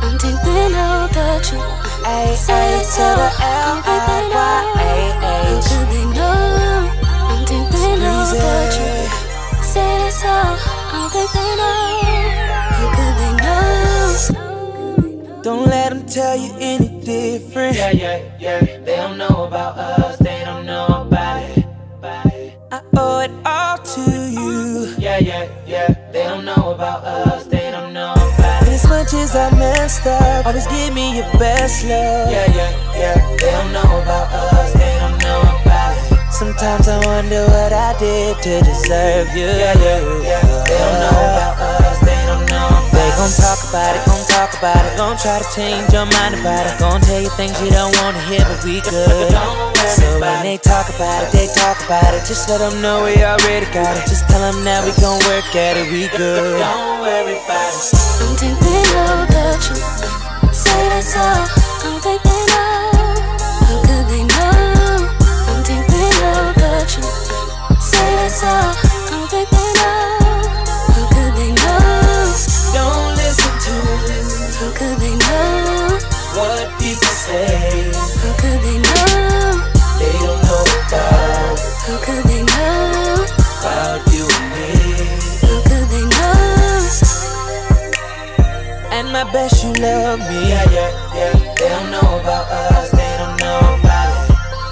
don't think they know the truth. A to the L-I-Y-A-H. How could they know? Don't think they know the truth. Say this all, don't think they know. How could they know? Don't let them tell you any different. Yeah. They don't know about us, they don't know about it. I owe it all to you. Yeah. They don't know about us, they don't know about And it. as much as I messed up, always give me your best love. Yeah. They don't know about us, they don't know about it. Sometimes I wonder what I did to deserve you. Yeah. They don't know about us, they don't know about it. They gon' talk about it, gon' try to change your mind about it. Gon' tell you things you don't wanna hear, but we good. So when they talk about it, just let them know we already got it. Just tell them that we gon' work at it, we good. Don't worry about it. Don't think they know the truth. Say this all, don't think they know. How could they know? Don't think they know the truth. Say this all, don't think they know. How could they know? Don't listen to How could they know? what people say. How could they know? They don't know about How could they know? you and me. How could they know? And I bet you love me. Yeah. They don't know about us, they don't know about it.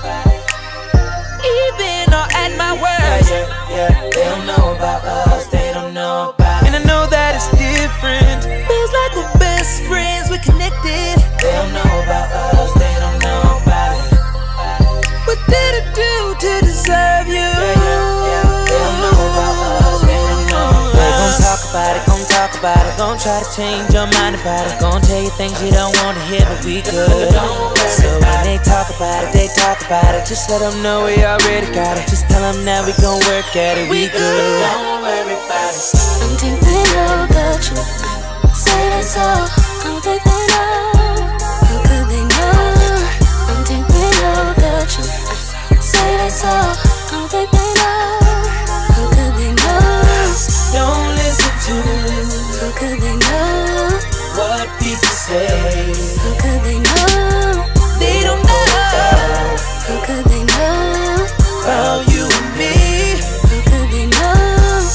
Even or at my worst. Yeah. They don't know about us, they don't know about it. And I know that it's different. Feels like we're best friends, we're connected. They don't know about us, they don't know about it. What did I do to deserve you? Yeah. They don't know about us, they don't know about They it. gon' talk about it, gon' try to change your mind about it. Gon' tell you things you don't wanna hear, but we good. So when they talk about it, just let them know we already got it. Just tell them that we gon' work at it, we good. Don't worry about it. Don't think they know the truth. Say this all, don't think they know. How could they know? Don't think they know the truth. Say this all, don't think they know. How could they know? Don't listen to How could they know? what people say. How could they know? They don't know How could they know? about you and me. How could they know?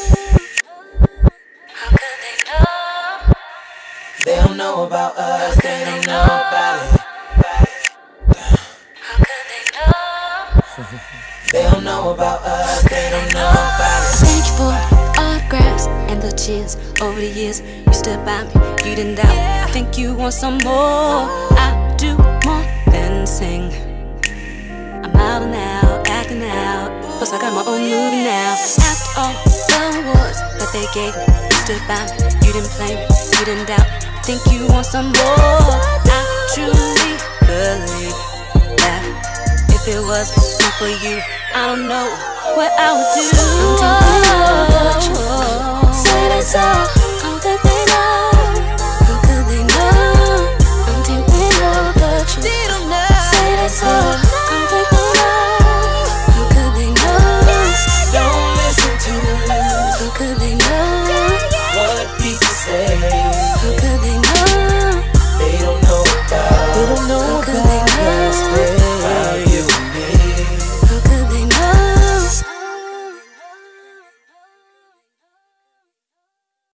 How could they know? They don't know about us, they don't know about it. How could they know? They don't know about us, they don't know about it. Thank you for autographs and the cheers over the years. You stood by me, you didn't doubt. I think you want some more. I do more than sing. I'm out and out, acting out. Plus I got my own movie now. After all the awards that they gave me, you stood by me, you didn't play me, you didn't doubt. I think you want some more. I truly believe that if it was not for you, I don't know what I would do. Say this all.